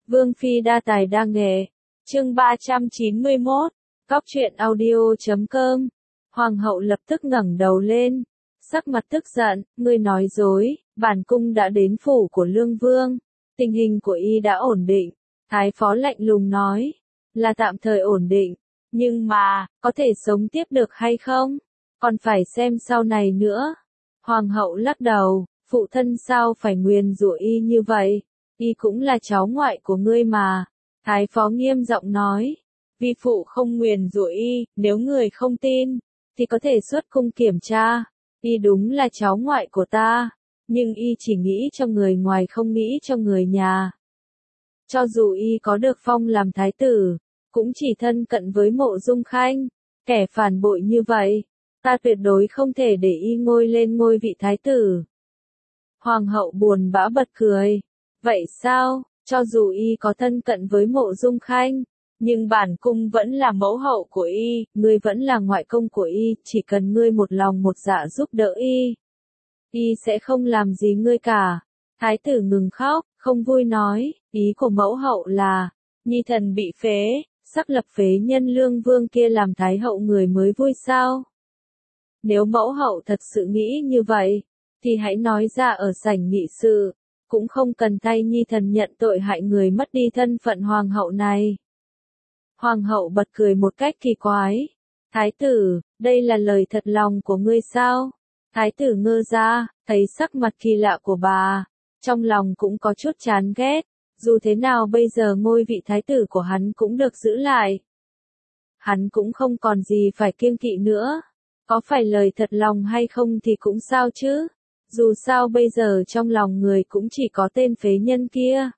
Vương phi đa tài đa nghệ. Chương 391. Cóc truyện audio.com. Hoàng hậu lập tức ngẩng đầu lên, sắc mặt tức giận, ngươi nói dối, bản cung đã đến phủ của Lương Vương, tình hình của y đã ổn định. Thái phó lạnh lùng nói, là tạm thời ổn định, nhưng mà, có thể sống tiếp được hay không? Còn phải xem sau này nữa. Hoàng hậu lắc đầu, phụ thân sao phải nguyền rủa y như vậy? Y cũng là cháu ngoại của ngươi mà. Thái phó nghiêm giọng nói, vi phụ không nguyền rủa y, nếu người không tin, thì có thể xuất cung kiểm tra. Y đúng là cháu ngoại của ta, nhưng y chỉ nghĩ cho người ngoài không nghĩ cho người nhà. Cho dù y có được phong làm thái tử, cũng chỉ thân cận với Mộ Dung Khanh, kẻ phản bội như vậy, ta tuyệt đối không thể để y ngôi lên ngôi vị thái tử. Hoàng hậu buồn bã bật cười, vậy sao, cho dù y có thân cận với Mộ Dung Khanh, nhưng bản cung vẫn là mẫu hậu của y, ngươi vẫn là ngoại công của y, chỉ cần ngươi một lòng một dạ giúp đỡ y sẽ không làm gì ngươi cả. Thái tử ngừng khóc, không vui nói, ý của mẫu hậu là, nhi thần bị phế, sắc lập phế nhân Lương Vương kia làm thái hậu người mới vui sao? Nếu mẫu hậu thật sự nghĩ như vậy, thì hãy nói ra ở sảnh nghị sự, cũng không cần thay nhi thần nhận tội hại người mất đi thân phận hoàng hậu này. Hoàng hậu bật cười một cách kỳ quái. Thái tử, đây là lời thật lòng của ngươi sao? Thái tử ngơ ra, thấy sắc mặt kỳ lạ của bà, trong lòng cũng có chút chán ghét, dù thế nào bây giờ ngôi vị thái tử của hắn cũng được giữ lại. Hắn cũng không còn gì phải kiêng kỵ nữa, có phải lời thật lòng hay không thì cũng sao chứ, dù sao bây giờ trong lòng người cũng chỉ có tên phế nhân kia.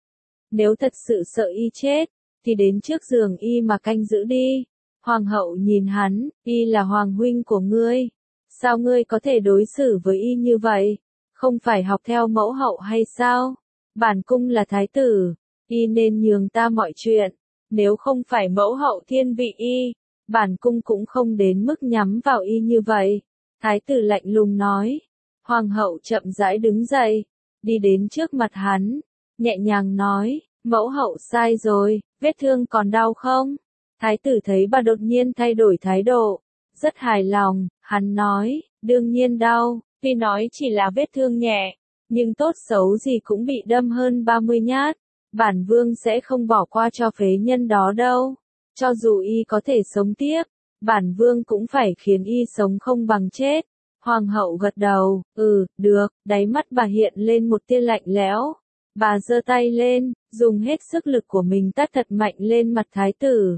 Nếu thật sự sợ y chết, thì đến trước giường y mà canh giữ đi. Hoàng hậu nhìn hắn, y là hoàng huynh của ngươi, sao ngươi có thể đối xử với y như vậy? Không phải học theo mẫu hậu hay sao? Bản cung là thái tử, y nên nhường ta mọi chuyện, nếu không phải mẫu hậu thiên vị y, bản cung cũng không đến mức nhắm vào y như vậy. Thái tử lạnh lùng nói. Hoàng hậu chậm rãi đứng dậy, đi đến trước mặt hắn, nhẹ nhàng nói, mẫu hậu sai rồi, vết thương còn đau không? Thái tử thấy bà đột nhiên thay đổi thái độ, rất hài lòng, hắn nói, đương nhiên đau, tuy nói chỉ là vết thương nhẹ, nhưng tốt xấu gì cũng bị đâm hơn 30 nhát, bản vương sẽ không bỏ qua cho phế nhân đó đâu. Cho dù y có thể sống tiếp, bản vương cũng phải khiến y sống không bằng chết. Hoàng hậu gật đầu, được, đáy mắt bà hiện lên một tia lạnh lẽo. Bà giơ tay lên, dùng hết sức lực của mình tát thật mạnh lên mặt thái tử.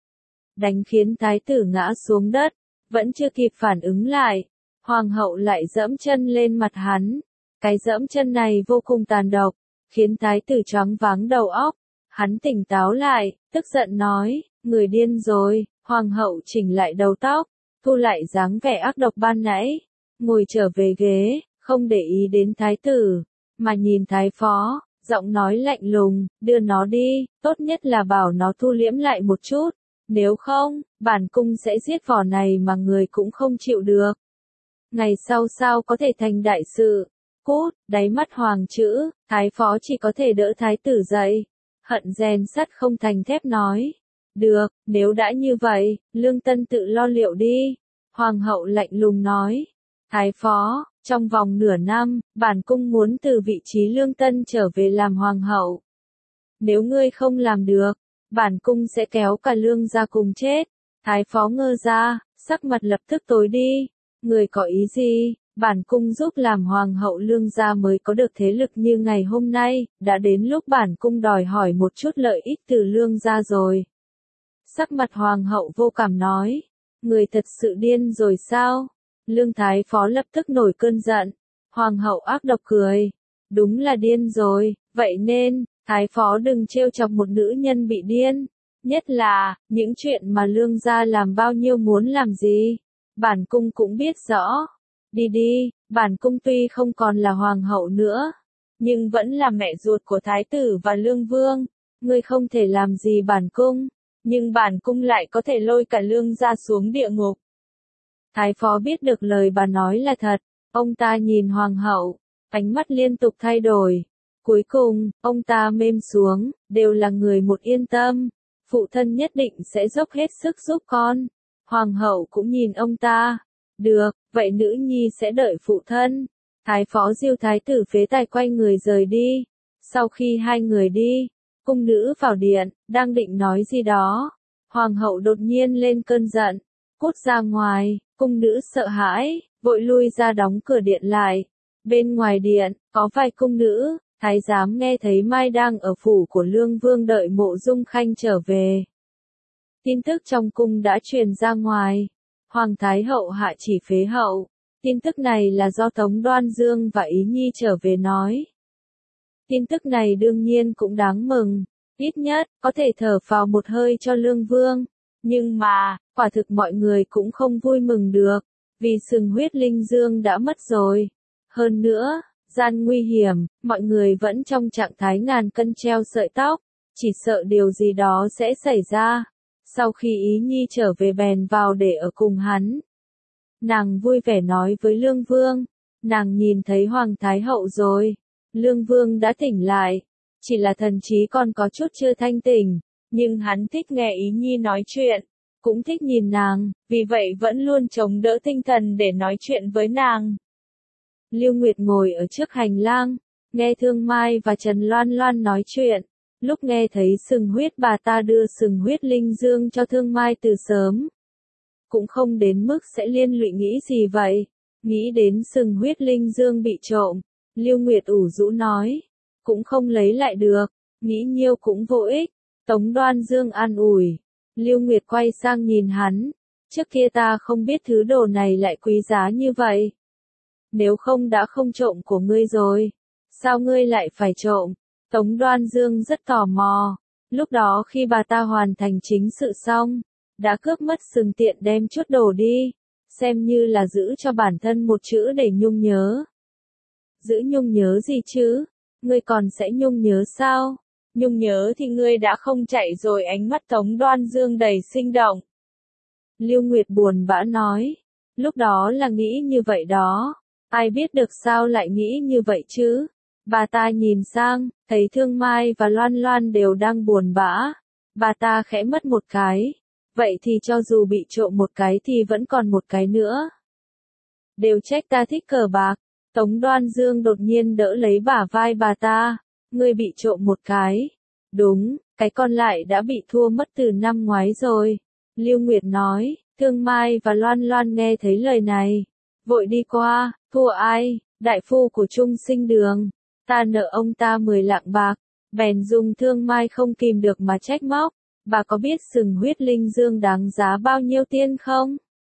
Đánh khiến thái tử ngã xuống đất, vẫn chưa kịp phản ứng lại. Hoàng hậu lại giẫm chân lên mặt hắn. Cái giẫm chân này vô cùng tàn độc, khiến thái tử choáng váng đầu óc. Hắn tỉnh táo lại, tức giận nói, người điên rồi. Hoàng hậu chỉnh lại đầu tóc, thu lại dáng vẻ ác độc ban nãy, ngồi trở về ghế, không để ý đến thái tử, mà nhìn thái phó, giọng nói lạnh lùng, đưa nó đi, tốt nhất là bảo nó thu liễm lại một chút, nếu không, bản cung sẽ giết vỏ này mà người cũng không chịu được. Ngày sau sao có thể thành đại sự? Cút, đáy mắt hoàng chữ, thái phó chỉ có thể đỡ thái tử dậy, hận rèn sắt không thành thép nói. Được, nếu đã như vậy, Lương Tân tự lo liệu đi. Hoàng hậu lạnh lùng nói. Thái phó, trong vòng nửa năm, bản cung muốn từ vị trí Lương Tân trở về làm hoàng hậu. Nếu ngươi không làm được, bản cung sẽ kéo cả Lương ra cùng chết. Thái phó ngơ ra, sắc mặt lập tức tối đi. Người có ý gì? Bản cung giúp làm hoàng hậu Lương gia mới có được thế lực như ngày hôm nay, đã đến lúc bản cung đòi hỏi một chút lợi ích từ Lương gia rồi. Sắc mặt hoàng hậu vô cảm nói, người thật sự điên rồi sao? Lương thái phó lập tức nổi cơn giận. Hoàng hậu ác độc cười, đúng là điên rồi, vậy nên, thái phó đừng trêu chọc một nữ nhân bị điên. Nhất là, những chuyện mà Lương gia làm bao nhiêu muốn làm gì, bản cung cũng biết rõ. Đi đi, bản cung tuy không còn là hoàng hậu nữa, nhưng vẫn là mẹ ruột của thái tử và Lương Vương. Ngươi không thể làm gì bản cung, nhưng bản cung lại có thể lôi cả Lương gia xuống địa ngục. Thái phó biết được lời bà nói là thật, ông ta nhìn hoàng hậu, ánh mắt liên tục thay đổi, Cuối cùng, ông ta mềm xuống, đều là người một yên tâm. Phụ thân nhất định sẽ dốc hết sức giúp con. Hoàng hậu cũng nhìn ông ta. Được, vậy nữ nhi sẽ đợi phụ thân. Thái phó Diêu thái tử phế tài quay người rời đi. Sau khi hai người đi, cung nữ vào điện, đang định nói gì đó. Hoàng hậu đột nhiên lên cơn giận, cút ra ngoài, cung nữ sợ hãi, vội lui ra đóng cửa điện lại. Bên ngoài điện, có vài cung nữ, thái giám nghe thấy Mai đang ở phủ của Lương Vương đợi Mộ Dung Khanh trở về. Tin tức trong cung đã truyền ra ngoài. Hoàng Thái Hậu hạ chỉ phế hậu. Tin tức này là do Tống Đoan Dương và Ý Nhi trở về nói. Tin tức này đương nhiên cũng đáng mừng. Ít nhất, có thể thở phào một hơi cho Lương Vương. Nhưng mà, quả thực mọi người cũng không vui mừng được. Vì sừng huyết linh dương đã mất rồi. Hơn nữa, gian nguy hiểm, mọi người vẫn trong trạng thái ngàn cân treo sợi tóc. Chỉ sợ điều gì đó sẽ xảy ra. Sau khi Ý Nhi trở về bèn vào để ở cùng hắn. Nàng vui vẻ nói với Lương Vương. Nàng nhìn thấy Hoàng Thái Hậu rồi. Lương Vương đã tỉnh lại. Chỉ là thần trí còn có chút chưa thanh tỉnh. Nhưng hắn thích nghe Ý Nhi nói chuyện. Cũng thích nhìn nàng. Vì vậy vẫn luôn chống đỡ tinh thần để nói chuyện với nàng. Lưu Nguyệt ngồi ở trước hành lang. Nghe Thương Mai và Trần Loan Loan nói chuyện. Lúc nghe thấy sừng huyết bà ta đưa sừng huyết linh dương cho Thương Mai từ sớm. Cũng không đến mức sẽ liên lụy nghĩ gì vậy. Nghĩ đến sừng huyết linh dương bị trộm. Lưu Nguyệt ủ rũ nói. Cũng không lấy lại được. Nghĩ nhiều cũng vô ích. Tống Đoan Dương an ủi. Lưu Nguyệt quay sang nhìn hắn. Trước kia ta không biết thứ đồ này lại quý giá như vậy. Nếu không đã không trộm của ngươi rồi. Sao ngươi lại phải trộm? Tống Đoan Dương rất tò mò. Lúc đó khi bà ta hoàn thành chính sự xong, đã cướp mất sừng tiện đem chút đồ đi, xem như là giữ cho bản thân một chữ để nhung nhớ. Giữ nhung nhớ gì chứ? Ngươi còn sẽ nhung nhớ sao? Nhung nhớ thì ngươi đã không chạy rồi. Ánh mắt Tống Đoan Dương đầy sinh động. Lưu Nguyệt buồn bã nói. Lúc đó là nghĩ như vậy đó. Ai biết được sao lại nghĩ như vậy chứ? Bà ta nhìn sang, thấy Thương Mai và Loan Loan đều đang buồn bã. Bà ta khẽ mất một cái. Vậy thì cho dù bị trộm một cái thì vẫn còn một cái nữa. Đều trách ta thích cờ bạc. Tống Đoan Dương đột nhiên đỡ lấy bả vai bà ta. Ngươi bị trộm một cái. Đúng, cái còn lại đã bị thua mất từ năm ngoái rồi. Lưu Nguyệt nói. Thương Mai và Loan Loan nghe thấy lời này. Vội đi qua. Thua ai? Đại phu của Trung Sinh Đường. Ta nợ ông ta 10 lạng bạc. Bèn dùng Thương Mai không kìm được mà trách móc. Bà có biết sừng huyết linh dương đáng giá bao nhiêu tiền không?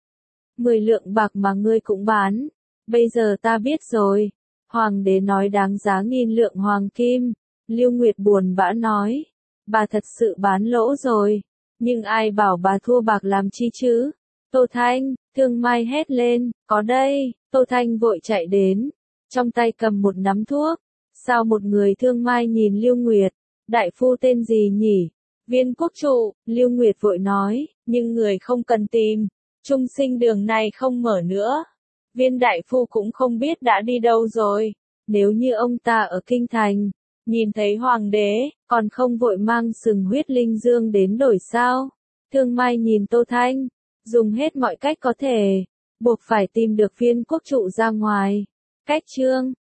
10 lượng bạc mà ngươi cũng bán. Bây giờ ta biết rồi. Hoàng đế nói đáng giá 1000 lượng hoàng kim. Lưu Nguyệt buồn bã nói. Bà thật sự bán lỗ rồi. Nhưng ai bảo bà thua bạc làm chi chứ? Tô Thanh, Thương Mai hét lên. Có đây. Tô Thanh vội chạy đến. Trong tay cầm một nắm thuốc. Sao một người? Thương Mai nhìn Lưu Nguyệt. Đại phu tên gì nhỉ? Viên Quốc Trụ. Lưu Nguyệt vội nói. Nhưng người không cần tìm. Trung Sinh Đường này không mở nữa. Viên đại phu cũng không biết đã đi đâu rồi. Nếu như ông ta ở kinh thành, nhìn thấy hoàng đế, còn không vội mang sừng huyết linh dương đến đổi sao? Thương Mai nhìn Tô Thanh, dùng hết mọi cách có thể, buộc phải tìm được Viên Quốc Trụ ra ngoài. Cách chương